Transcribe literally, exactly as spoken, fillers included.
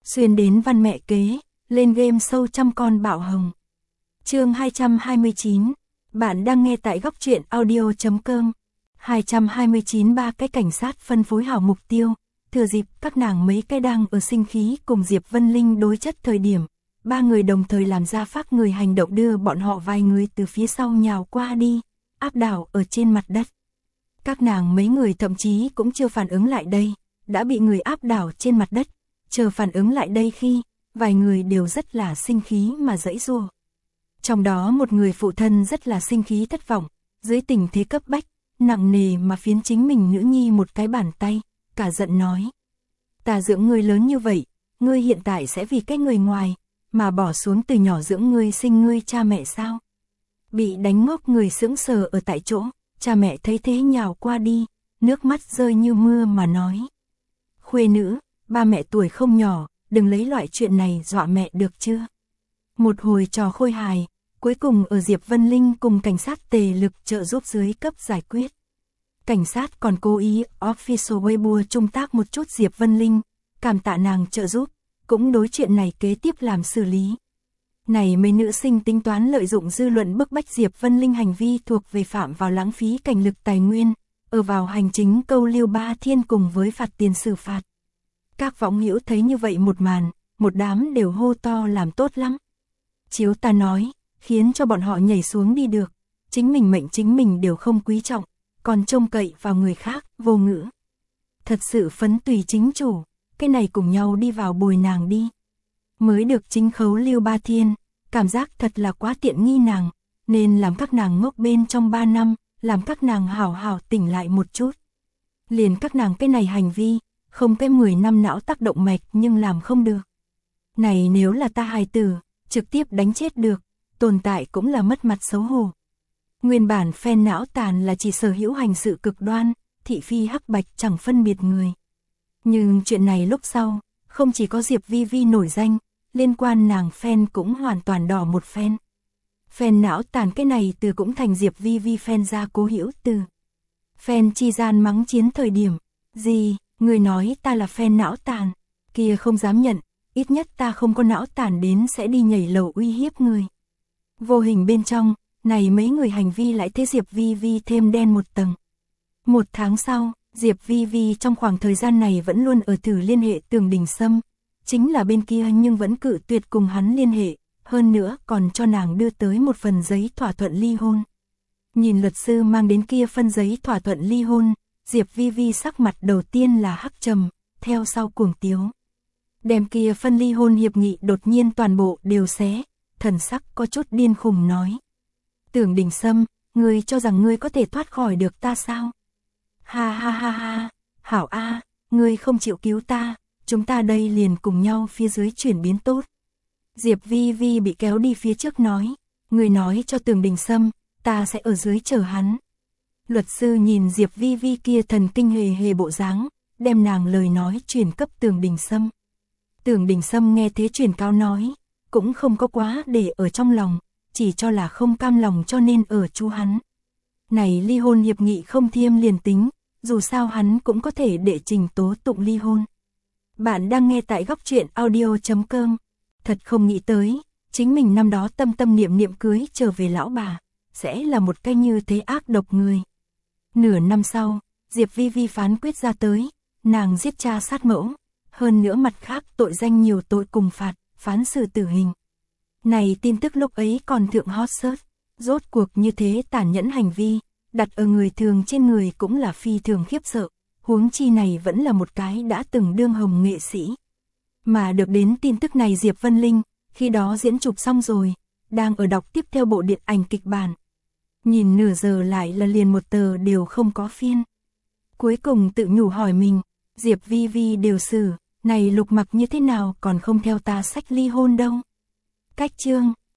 xuyên đến văn mẹ kế, lên game show trăm con bạo hồng. Chương hai trăm hai mươi chín, bạn đang nghe tại góc truyện audio chấm com. hai trăm hai mươi chín ba cái cảnh sát phân phối hảo mục tiêu, thừa dịp các nàng mấy cái đang ở sinh khí cùng Diệp Vân Linh đối chất thời điểm, ba người đồng thời làm ra phát người hành động đưa bọn họ vài người từ phía sau nhào qua đi, áp đảo ở trên mặt đất. Các nàng mấy người thậm chí cũng chưa phản ứng lại đây, đã bị người áp đảo trên mặt đất, chờ phản ứng lại đây khi, vài người đều rất là sinh khí mà giãy giụa. Trong đó một người phụ thân rất là sinh khí thất vọng, dưới tình thế cấp bách, nặng nề mà phiến chính mình nữ nhi một cái bàn tay, cả giận nói. Ta dưỡng ngươi lớn như vậy, ngươi hiện tại sẽ vì cái người ngoài, mà bỏ xuống từ nhỏ dưỡng ngươi sinh ngươi cha mẹ sao? Bị đánh ngốc người sững sờ ở tại chỗ, cha mẹ thấy thế nhào qua đi, nước mắt rơi như mưa mà nói. Khuê nữ, ba mẹ tuổi không nhỏ, đừng lấy loại chuyện này dọa mẹ được chưa? Một hồi trò khôi hài, cuối cùng ở Diệp Vân Linh cùng cảnh sát tề lực trợ giúp dưới cấp giải quyết. Cảnh sát còn cố ý official Weibo trung tác một chút Diệp Vân Linh, cảm tạ nàng trợ giúp, cũng đối chuyện này kế tiếp làm xử lý. Này mấy nữ sinh tính toán lợi dụng dư luận bức bách Diệp Vân Linh hành vi thuộc về phạm vào lãng phí cảnh lực tài nguyên, ở vào hành chính câu lưu ba thiên cùng với phạt tiền xử phạt. Các võng hữu thấy như vậy một màn, một đám đều hô to làm tốt lắm. Chiếu ta nói, khiến cho bọn họ nhảy xuống đi được, chính mình mệnh chính mình đều không quý trọng, còn trông cậy vào người khác, vô ngữ. Thật sự phấn tùy chính chủ, cái này cùng nhau đi vào bồi nàng đi. Mới được chính khấu lưu ba thiên, cảm giác thật là quá tiện nghi nàng, nên làm các nàng ngốc bên trong ba năm, làm các nàng hảo hảo tỉnh lại một chút. Liền các nàng cái này hành vi, không cái mười năm não tác động mạch nhưng làm không được. Này nếu là ta hài tử, trực tiếp đánh chết được, tồn tại cũng là mất mặt xấu hổ. Nguyên bản phen não tàn là chỉ sở hữu hành sự cực đoan, thị phi hắc bạch chẳng phân biệt người. Nhưng chuyện này lúc sau, không chỉ có Diệp Vi Vi nổi danh, liên quan nàng phen cũng hoàn toàn đỏ một phen. Phen não tàn cái này từ cũng thành Diệp Vi Vi phen ra cố hữu từ. Phen chi gian mắng chiến thời điểm, gì, người nói ta là phen não tàn, kia không dám nhận, ít nhất ta không có não tàn đến sẽ đi nhảy lầu uy hiếp người. Vô hình bên trong, này mấy người hành vi lại thế Diệp Vi Vi thêm đen một tầng. Một tháng sau, Diệp Vi Vi trong khoảng thời gian này vẫn luôn ở thử liên hệ Tường Đình Sâm, chính là bên kia nhưng vẫn cự tuyệt cùng hắn liên hệ, hơn nữa còn cho nàng đưa tới một phần giấy thỏa thuận ly hôn. Nhìn luật sư mang đến kia phân giấy thỏa thuận ly hôn, Diệp Vi Vi sắc mặt đầu tiên là hắc trầm, theo sau cuồng tiếu. Đem kia phân ly hôn hiệp nghị đột nhiên toàn bộ đều xé, thần sắc có chút điên khùng nói. Tưởng Đình Sâm, ngươi cho rằng ngươi có thể thoát khỏi được ta sao? Ha ha ha ha, hảo a, ngươi không chịu cứu ta, chúng ta đây liền cùng nhau phía dưới chuyển biến tốt. Diệp Vi Vi bị kéo đi phía trước nói, ngươi nói cho Tưởng Đình Sâm, ta sẽ ở dưới chờ hắn. Luật sư nhìn Diệp Vi Vi kia thần kinh hề hề bộ dáng, đem nàng lời nói truyền cấp Tưởng Đình Sâm. Tưởng Đình Sâm nghe thế truyền cáo nói, cũng không có quá để ở trong lòng, chỉ cho là không cam lòng cho nên ở chu hắn. Này ly hôn hiệp nghị không thiêm liền tính, dù sao hắn cũng có thể để trình tố tụng ly hôn. Bạn đang nghe tại góc truyện audio chấm com. Thật không nghĩ tới, chính mình năm đó tâm tâm niệm niệm cưới trở về lão bà, sẽ là một cái như thế ác độc người. Nửa năm sau, Diệp Vi Vi phán quyết ra tới, nàng giết cha sát mẫu, hơn nữa mặt khác tội danh nhiều tội cùng phạt, phán xử tử hình. Này tin tức lúc ấy còn thượng hot search, rốt cuộc như thế tàn nhẫn hành vi, đặt ở người thường trên người cũng là phi thường khiếp sợ, huống chi này vẫn là một cái đã từng đương hồng nghệ sĩ. Mà được đến tin tức này Diệp Vân Linh, khi đó diễn chụp xong rồi, đang ở đọc tiếp theo bộ điện ảnh kịch bản. Nhìn nửa giờ lại là liền một tờ đều không có phiên. Cuối cùng tự nhủ hỏi mình, Diệp Vi Vi đều xử, này lục mặc như thế nào còn không theo ta sách ly hôn đâu. Cách chương